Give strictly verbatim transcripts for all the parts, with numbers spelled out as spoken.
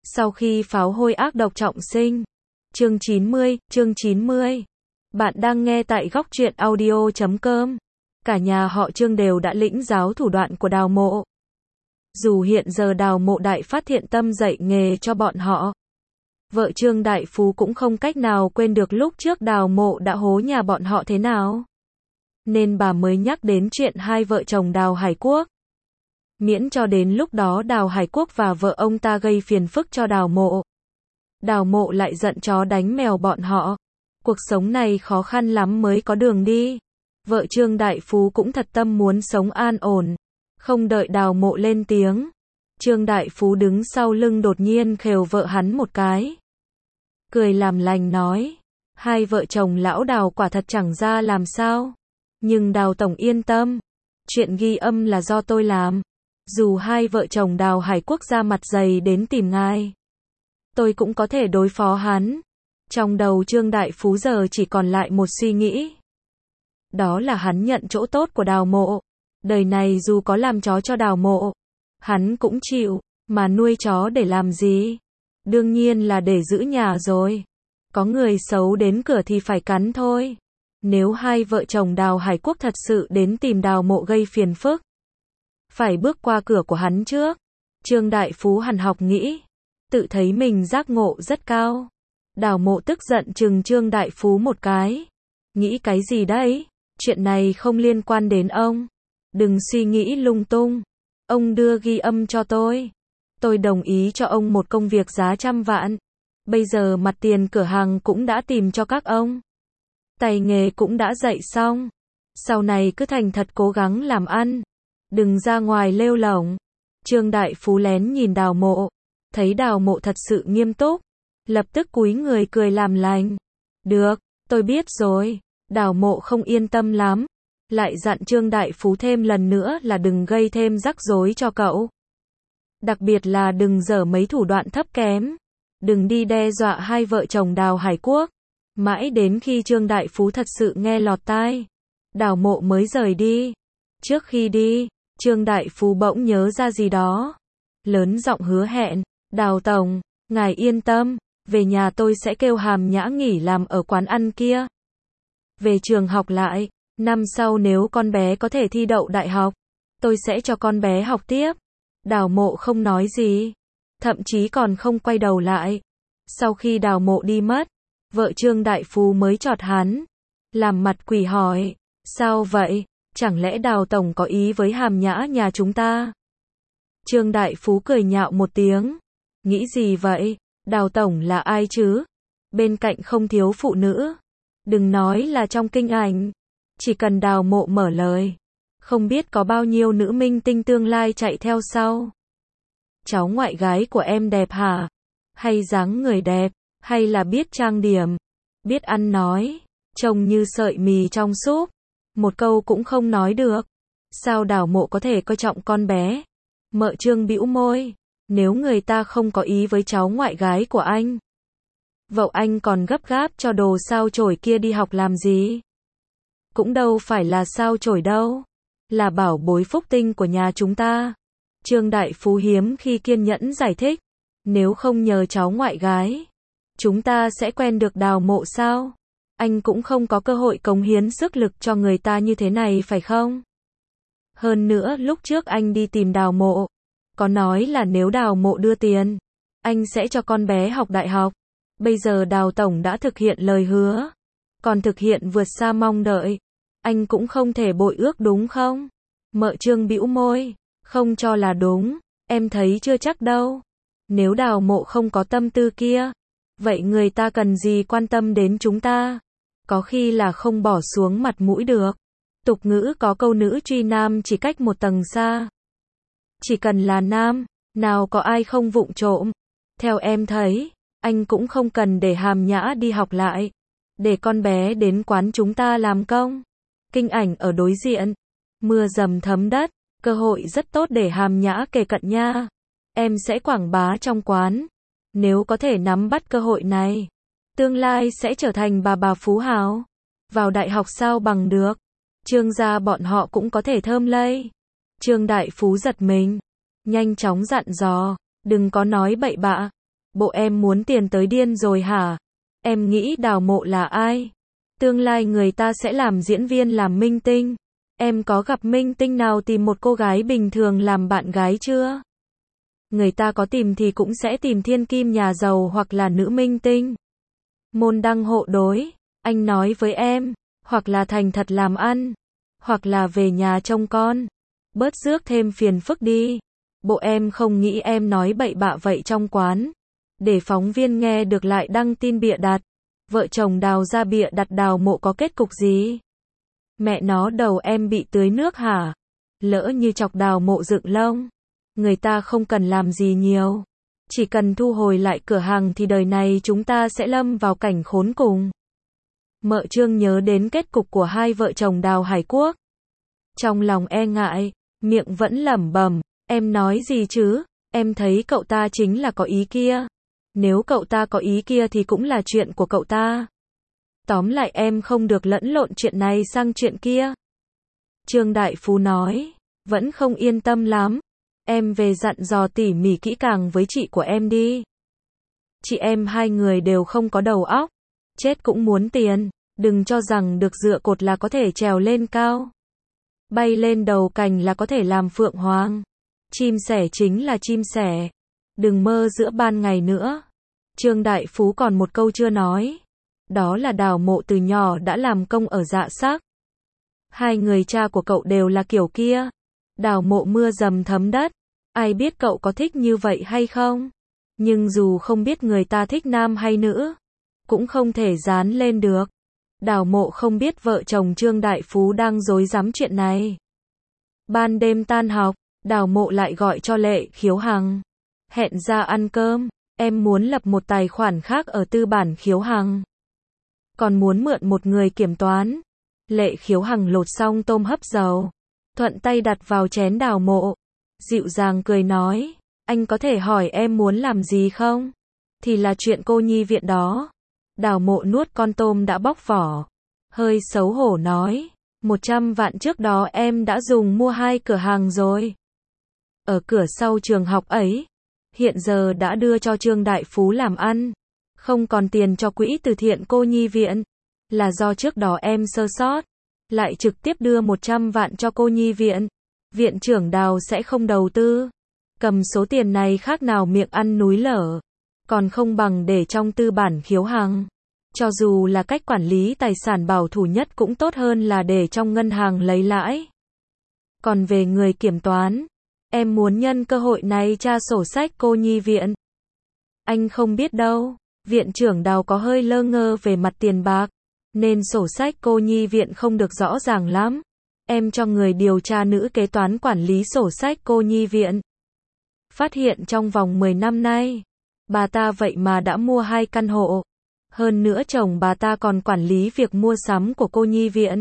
Sau khi pháo hôi ác độc trọng sinh. Chương chín mươi, chương chín mươi. Bạn đang nghe tại góc truyện audio chấm com. Cả nhà họ Trương đều đã lĩnh giáo thủ đoạn của Đào Mộ. Dù hiện giờ Đào Mộ đại phát thiện tâm dạy nghề cho bọn họ, vợ Trương Đại Phú cũng không cách nào quên được lúc trước Đào Mộ đã hố nhà bọn họ thế nào. Nên bà mới nhắc đến chuyện hai vợ chồng Đào Hải Quốc. Miễn cho đến lúc đó Đào Hải Quốc và vợ ông ta gây phiền phức cho Đào Mộ. Đào Mộ lại giận chó đánh mèo bọn họ. Cuộc sống này khó khăn lắm mới có đường đi. Vợ Trương Đại Phú cũng thật tâm muốn sống an ổn. Không đợi Đào Mộ lên tiếng, Trương Đại Phú đứng sau lưng đột nhiên khều vợ hắn một cái. Cười làm lành nói, hai vợ chồng lão Đào quả thật chẳng ra làm sao. Nhưng Đào tổng yên tâm, chuyện ghi âm là do tôi làm. Dù hai vợ chồng Đào Hải Quốc ra mặt dày đến tìm ngài, tôi cũng có thể đối phó hắn. Trong đầu Trương Đại Phú giờ chỉ còn lại một suy nghĩ. Đó là hắn nhận chỗ tốt của Đào Mộ. Đời này dù có làm chó cho Đào Mộ, hắn cũng chịu. Mà nuôi chó để làm gì? Đương nhiên là để giữ nhà rồi. Có người xấu đến cửa thì phải cắn thôi. Nếu hai vợ chồng Đào Hải Quốc thật sự đến tìm Đào Mộ gây phiền phức, phải bước qua cửa của hắn trước. Trương Đại Phú hằn học nghĩ, tự thấy mình giác ngộ rất cao. Đào Mộ tức giận trừng Trương Đại Phú một cái. Nghĩ cái gì đấy? Chuyện này không liên quan đến ông. Đừng suy nghĩ lung tung. Ông đưa ghi âm cho tôi. Tôi đồng ý cho ông một công việc giá trăm vạn. Bây giờ mặt tiền cửa hàng cũng đã tìm cho các ông. Tay nghề cũng đã dạy xong. Sau này cứ thành thật cố gắng làm ăn. Đừng ra ngoài lêu lổng. Trương Đại Phú lén nhìn Đào Mộ. Thấy Đào Mộ thật sự nghiêm túc. Lập tức cúi người cười làm lành. Được, tôi biết rồi. Đào Mộ không yên tâm lắm. Lại dặn Trương Đại Phú thêm lần nữa là đừng gây thêm rắc rối cho cậu. Đặc biệt là đừng dở mấy thủ đoạn thấp kém. Đừng đi đe dọa hai vợ chồng Đào Hải Quốc. Mãi đến khi Trương Đại Phú thật sự nghe lọt tai, Đào Mộ mới rời đi. Trước khi đi, Trương Đại Phú bỗng nhớ ra gì đó. Lớn giọng hứa hẹn, Đào tổng, ngài yên tâm, về nhà tôi sẽ kêu Hàm Nhã nghỉ làm ở quán ăn kia. Về trường học lại, năm sau nếu con bé có thể thi đậu đại học, tôi sẽ cho con bé học tiếp. Đào Mộ không nói gì, thậm chí còn không quay đầu lại. Sau khi Đào Mộ đi mất, vợ Trương Đại Phú mới chọt hắn. Làm mặt quỷ hỏi, sao vậy? Chẳng lẽ Đào tổng có ý với Hàm Nhã nhà chúng ta? Trương Đại Phú cười nhạo một tiếng. Nghĩ gì vậy? Đào tổng là ai chứ? Bên cạnh không thiếu phụ nữ. Đừng nói là trong kinh ảnh. Chỉ cần Đào Mộ mở lời, không biết có bao nhiêu nữ minh tinh tương lai chạy theo sau. Cháu ngoại gái của em đẹp hả? Hay dáng người đẹp? Hay là biết trang điểm? Biết ăn nói? Trông như sợi mì trong súp. Một câu cũng không nói được. Sao Đào Mộ có thể coi trọng con bé? Mợ Trương bĩu môi. Nếu người ta không có ý với cháu ngoại gái của anh, vợ anh còn gấp gáp cho đồ sao chổi kia đi học làm gì? Cũng đâu phải là sao chổi đâu. Là bảo bối phúc tinh của nhà chúng ta. Trương Đại Phú hiếm khi kiên nhẫn giải thích. Nếu không nhờ cháu ngoại gái, chúng ta sẽ quen được Đào Mộ sao? Anh cũng không có cơ hội cống hiến sức lực cho người ta như thế này phải không? Hơn nữa lúc trước anh đi tìm Đào Mộ, có nói là nếu Đào Mộ đưa tiền, anh sẽ cho con bé học đại học. Bây giờ Đào tổng đã thực hiện lời hứa, còn thực hiện vượt xa mong đợi. Anh cũng không thể bội ước đúng không? Mợ Trương bĩu môi, không cho là đúng, em thấy chưa chắc đâu. Nếu Đào Mộ không có tâm tư kia, vậy người ta cần gì quan tâm đến chúng ta? Có khi là không bỏ xuống mặt mũi được. Tục ngữ có câu nữ truy nam chỉ cách một tầng xa. Chỉ cần là nam, nào có ai không vụng trộm. Theo em thấy, anh cũng không cần để Hàm Nhã đi học lại. Để con bé đến quán chúng ta làm công. Kinh ảnh ở đối diện. Mưa dầm thấm đất, cơ hội rất tốt để Hàm Nhã kề cận nha. Em sẽ quảng bá trong quán. Nếu có thể nắm bắt cơ hội này, tương lai sẽ trở thành bà bà phú hào. Vào đại học sao bằng được. Trương gia bọn họ cũng có thể thơm lây. Trương Đại Phú giật mình, nhanh chóng dặn dò, đừng có nói bậy bạ. Bộ em muốn tiền tới điên rồi hả? Em nghĩ Đào Mộ là ai? Tương lai người ta sẽ làm diễn viên làm minh tinh. Em có gặp minh tinh nào tìm một cô gái bình thường làm bạn gái chưa? Người ta có tìm thì cũng sẽ tìm thiên kim nhà giàu hoặc là nữ minh tinh. Môn đăng hộ đối, anh nói với em, hoặc là thành thật làm ăn, hoặc là về nhà trông con. Bớt rước thêm phiền phức đi. Bộ em không nghĩ em nói bậy bạ vậy trong quán, để phóng viên nghe được lại đăng tin bịa đặt. Vợ chồng Đào ra bịa đặt Đào Mộ có kết cục gì? Mẹ nó đầu em bị tưới nước hả? Lỡ như chọc Đào Mộ dựng lông, người ta không cần làm gì nhiều, chỉ cần thu hồi lại cửa hàng thì đời này chúng ta sẽ lâm vào cảnh khốn cùng. Mợ Trương nhớ đến kết cục của hai vợ chồng Đào Hải Quốc. Trong lòng e ngại, miệng vẫn lẩm bẩm, em nói gì chứ, em thấy cậu ta chính là có ý kia. Nếu cậu ta có ý kia thì cũng là chuyện của cậu ta. Tóm lại em không được lẫn lộn chuyện này sang chuyện kia. Trương Đại Phú nói, vẫn không yên tâm lắm. Em về dặn dò tỉ mỉ kỹ càng với chị của em đi. Chị em hai người đều không có đầu óc, chết cũng muốn tiền, đừng cho rằng được dựa cột là có thể trèo lên cao. Bay lên đầu cành là có thể làm phượng hoàng. Chim sẻ chính là chim sẻ, đừng mơ giữa ban ngày nữa. Trương Đại Phú còn một câu chưa nói, đó là Đào Mộ từ nhỏ đã làm công ở Dạ Sắc. Hai người cha của cậu đều là kiểu kia. Đào Mộ mưa dầm thấm đất, ai biết cậu có thích như vậy hay không? Nhưng dù không biết người ta thích nam hay nữ, cũng không thể dán lên được. Đào Mộ không biết vợ chồng Trương Đại Phú đang rối rắm chuyện này. Ban đêm tan học, Đào Mộ lại gọi cho Lệ Khiếu Hằng. Hẹn ra ăn cơm, em muốn lập một tài khoản khác ở tư bản Khiếu Hằng. Còn muốn mượn một người kiểm toán. Lệ Khiếu Hằng lột xong tôm hấp dầu, thuận tay đặt vào chén Đào Mộ. Dịu dàng cười nói, anh có thể hỏi em muốn làm gì không? Thì là chuyện cô nhi viện đó. Đào Mộ nuốt con tôm đã bóc vỏ, hơi xấu hổ nói, một trăm vạn trước đó em đã dùng mua hai cửa hàng rồi. Ở cửa sau trường học ấy, hiện giờ đã đưa cho Trương Đại Phú làm ăn, không còn tiền cho quỹ từ thiện cô nhi viện. Là do trước đó em sơ sót, lại trực tiếp đưa một trăm vạn cho cô nhi viện. Viện trưởng Đào sẽ không đầu tư. Cầm số tiền này khác nào miệng ăn núi lở, còn không bằng để trong tư bản Khiếu Hằng. Cho dù là cách quản lý tài sản bảo thủ nhất cũng tốt hơn là để trong ngân hàng lấy lãi. Còn về người kiểm toán, em muốn nhân cơ hội này tra sổ sách cô nhi viện. Anh không biết đâu, viện trưởng Đào có hơi lơ ngơ về mặt tiền bạc, nên sổ sách cô nhi viện không được rõ ràng lắm. Em cho người điều tra nữ kế toán quản lý sổ sách cô nhi viện. Phát hiện trong vòng mười năm nay, bà ta vậy mà đã mua hai căn hộ. Hơn nữa chồng bà ta còn quản lý việc mua sắm của cô nhi viện.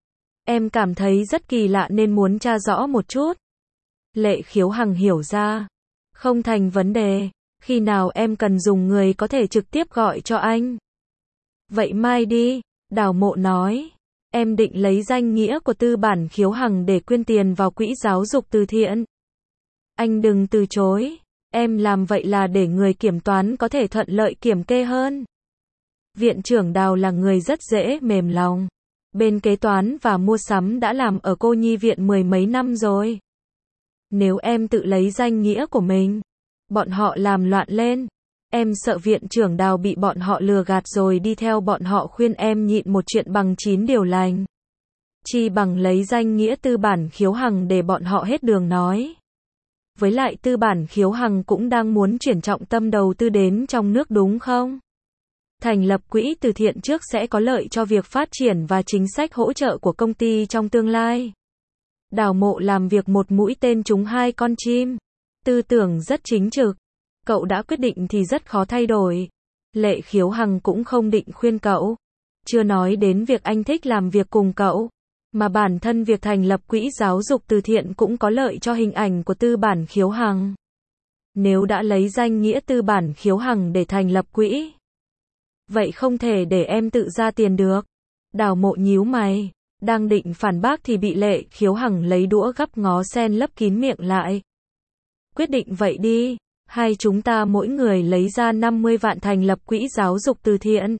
Em cảm thấy rất kỳ lạ nên muốn tra rõ một chút. Lệ Khiếu Hằng hiểu ra. Không thành vấn đề, khi nào em cần dùng người có thể trực tiếp gọi cho anh. Vậy mai đi, Đào Mộ nói. Em định lấy danh nghĩa của tư bản Khiếu Hằng để quyên tiền vào quỹ giáo dục từ thiện. Anh đừng từ chối, em làm vậy là để người kiểm toán có thể thuận lợi kiểm kê hơn. Viện trưởng Đào là người rất dễ mềm lòng. Bên kế toán và mua sắm đã làm ở cô nhi viện mười mấy năm rồi. Nếu em tự lấy danh nghĩa của mình, bọn họ làm loạn lên. Em sợ viện trưởng Đào bị bọn họ lừa gạt rồi đi theo bọn họ khuyên em nhịn một chuyện bằng chín điều lành. Chi bằng lấy danh nghĩa tư bản Khiếu Hằng để bọn họ hết đường nói. Với lại tư bản Khiếu Hằng cũng đang muốn chuyển trọng tâm đầu tư đến trong nước đúng không? Thành lập quỹ từ thiện trước sẽ có lợi cho việc phát triển và chính sách hỗ trợ của công ty trong tương lai. Đào Mộ làm việc một mũi tên trúng hai con chim. Tư tưởng rất chính trực. Cậu đã quyết định thì rất khó thay đổi. Lệ Khiếu Hằng cũng không định khuyên cậu. Chưa nói đến việc anh thích làm việc cùng cậu, mà bản thân việc thành lập quỹ giáo dục từ thiện cũng có lợi cho hình ảnh của tư bản Khiếu Hằng. Nếu đã lấy danh nghĩa tư bản Khiếu Hằng để thành lập quỹ, vậy không thể để em tự ra tiền được. Đào Mộ nhíu mày, đang định phản bác thì bị Lệ Khiếu Hằng lấy đũa gắp ngó sen lấp kín miệng lại. Quyết định vậy đi, Hai chúng ta mỗi người lấy ra năm mươi vạn thành lập quỹ giáo dục từ thiện.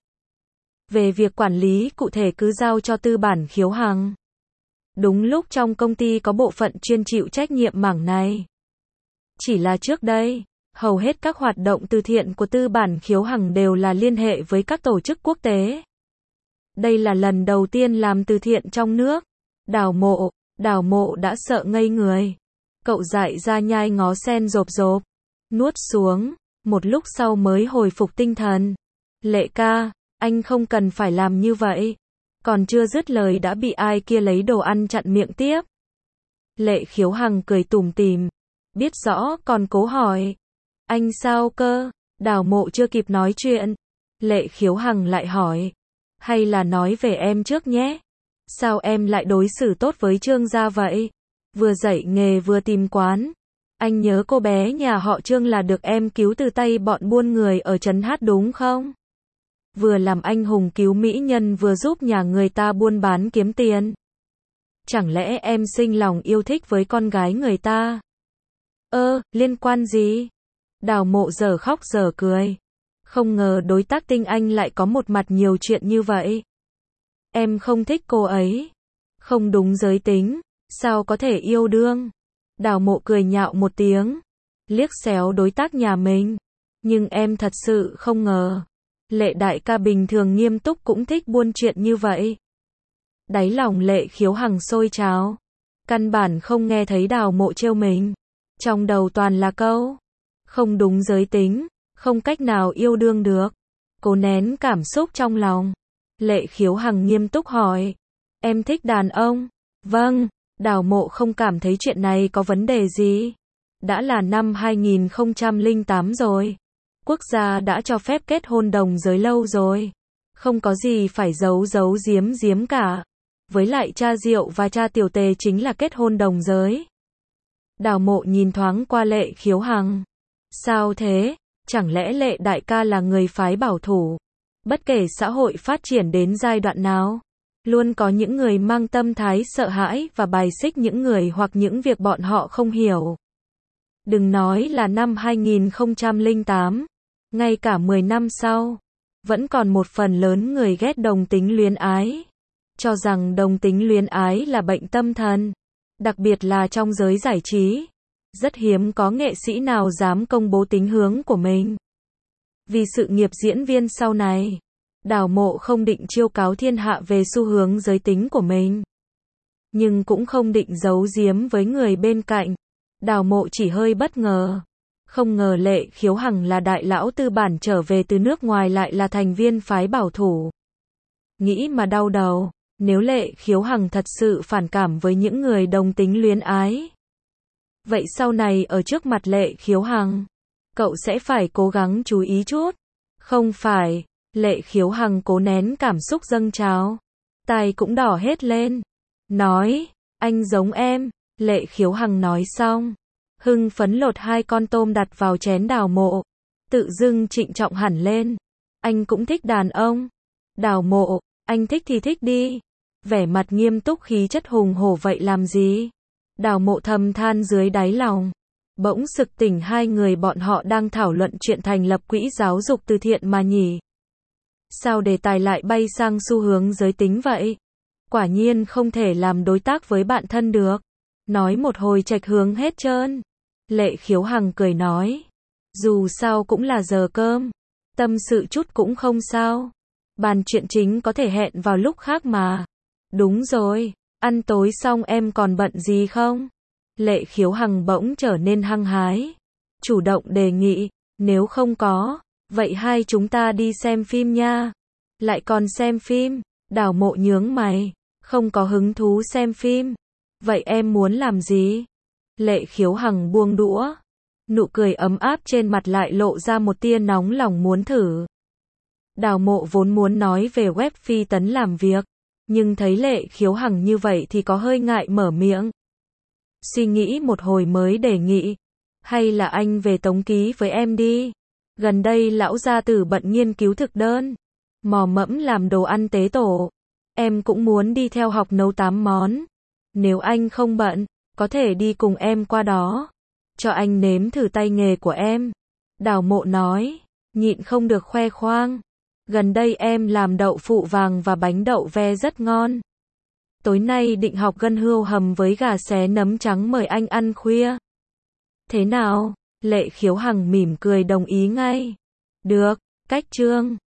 Về việc quản lý cụ thể cứ giao cho tư bản Khiếu Hằng. Đúng lúc trong công ty có bộ phận chuyên chịu trách nhiệm mảng này. Chỉ là trước đây, hầu hết các hoạt động từ thiện của tư bản Khiếu Hằng đều là liên hệ với các tổ chức quốc tế. Đây là lần đầu tiên làm từ thiện trong nước. Đào Mộ, Đào Mộ đã sợ ngây người. Cậu dại ra nhai ngó sen rộp rộp, nuốt xuống, một lúc sau mới hồi phục tinh thần. Lệ ca, anh không cần phải làm như vậy. Còn chưa dứt lời đã bị ai kia lấy đồ ăn chặn miệng tiếp. Lệ Khiếu Hằng cười tủm tỉm, biết rõ còn cố hỏi. Anh sao cơ? Đào Mộ chưa kịp nói chuyện. Lệ Khiếu Hằng lại hỏi. Hay là nói về em trước nhé? Sao em lại đối xử tốt với Trương gia vậy? Vừa dạy nghề vừa tìm quán. Anh nhớ cô bé nhà họ Trương là được em cứu từ tay bọn buôn người ở trấn Hát đúng không? Vừa làm anh hùng cứu mỹ nhân vừa giúp nhà người ta buôn bán kiếm tiền. Chẳng lẽ em sinh lòng yêu thích với con gái người ta? Ơ, liên quan gì? Đào Mộ giờ khóc giờ cười. Không ngờ đối tác Tinh Anh lại có một mặt nhiều chuyện như vậy. Em không thích cô ấy. Không đúng giới tính, sao có thể yêu đương? Đào Mộ cười nhạo một tiếng, liếc xéo đối tác nhà mình. Nhưng em thật sự không ngờ. Lệ đại ca bình thường nghiêm túc cũng thích buôn chuyện như vậy. Đáy lòng Lệ Khiếu Hằng sôi trào. Căn bản không nghe thấy Đào Mộ trêu mình. Trong đầu toàn là câu. Không đúng giới tính, không cách nào yêu đương được. Cố nén cảm xúc trong lòng. Lệ Khiếu Hằng nghiêm túc hỏi. Em thích đàn ông? Vâng. Đào Mộ không cảm thấy chuyện này có vấn đề gì. Đã là năm hai nghìn không trăm lẻ tám rồi. Quốc gia đã cho phép kết hôn đồng giới lâu rồi. Không có gì phải giấu giấu giếm giếm cả. Với lại cha Diệu và cha Tiểu Tề chính là kết hôn đồng giới. Đào Mộ nhìn thoáng qua Lệ Khiếu Hằng. Sao thế? Chẳng lẽ Lệ đại ca là người phái bảo thủ? Bất kể xã hội phát triển đến giai đoạn nào, luôn có những người mang tâm thái sợ hãi và bài xích những người hoặc những việc bọn họ không hiểu. Đừng nói là năm hai nghìn không trăm lẻ tám, ngay cả mười năm sau, vẫn còn một phần lớn người ghét đồng tính luyến ái, cho rằng đồng tính luyến ái là bệnh tâm thần, đặc biệt là trong giới giải trí. Rất hiếm có nghệ sĩ nào dám công bố tính hướng của mình. Vì sự nghiệp diễn viên sau này, Đào Mộ không định chiêu cáo thiên hạ về xu hướng giới tính của mình. Nhưng cũng không định giấu giếm với người bên cạnh. Đào Mộ chỉ hơi bất ngờ. Không ngờ Lệ Khiếu Hằng là đại lão tư bản trở về từ nước ngoài lại là thành viên phái bảo thủ. Nghĩ mà đau đầu, nếu Lệ Khiếu Hằng thật sự phản cảm với những người đồng tính luyến ái. Vậy sau này ở trước mặt Lệ Khiếu Hằng, cậu sẽ phải cố gắng chú ý chút. Không phải, Lệ Khiếu Hằng cố nén cảm xúc dâng trào. Tai cũng đỏ hết lên. Nói, anh giống em. Lệ Khiếu Hằng nói xong, hưng phấn lột hai con tôm đặt vào chén Đào Mộ. Tự dưng trịnh trọng hẳn lên. Anh cũng thích đàn ông. Đào Mộ, anh thích thì thích đi. Vẻ mặt nghiêm túc khí chất hùng hổ vậy làm gì? Đào Mộ thầm than dưới đáy lòng. Bỗng sực tỉnh hai người bọn họ đang thảo luận chuyện thành lập quỹ giáo dục từ thiện mà nhỉ? Sao đề tài lại bay sang xu hướng giới tính vậy? Quả nhiên không thể làm đối tác với bạn thân được. Nói một hồi chệch hướng hết trơn. Lệ Khiếu Hằng cười nói. Dù sao cũng là giờ cơm. Tâm sự chút cũng không sao. Bàn chuyện chính có thể hẹn vào lúc khác mà. Đúng rồi, ăn tối xong em còn bận gì không? Lệ Khiếu Hằng bỗng trở nên hăng hái. Chủ động đề nghị, nếu không có, vậy hai chúng ta đi xem phim nha. Lại còn xem phim? Đào Mộ nhướng mày, không có hứng thú xem phim. Vậy em muốn làm gì? Lệ Khiếu Hằng buông đũa. Nụ cười ấm áp trên mặt lại lộ ra một tia nóng lòng muốn thử. Đào Mộ vốn muốn nói về web phi tấn làm việc, nhưng thấy Lệ Khiếu Hằng như vậy thì có hơi ngại mở miệng. Suy nghĩ một hồi mới đề nghị. Hay là anh về Tống Ký với em đi. Gần đây lão gia tử bận nghiên cứu thực đơn. Mò mẫm làm đồ ăn tế tổ. Em cũng muốn đi theo học nấu tám món. Nếu anh không bận, có thể đi cùng em qua đó. Cho anh nếm thử tay nghề của em. Đào Mộ nói, nhịn không được khoe khoang. Gần đây em làm đậu phụ vàng và bánh đậu ve rất ngon. Tối nay định học gân hươu hầm với gà xé nấm trắng mời anh ăn khuya. Thế nào? Lệ Khiếu Hằng mỉm cười đồng ý ngay. Được, cách Trương.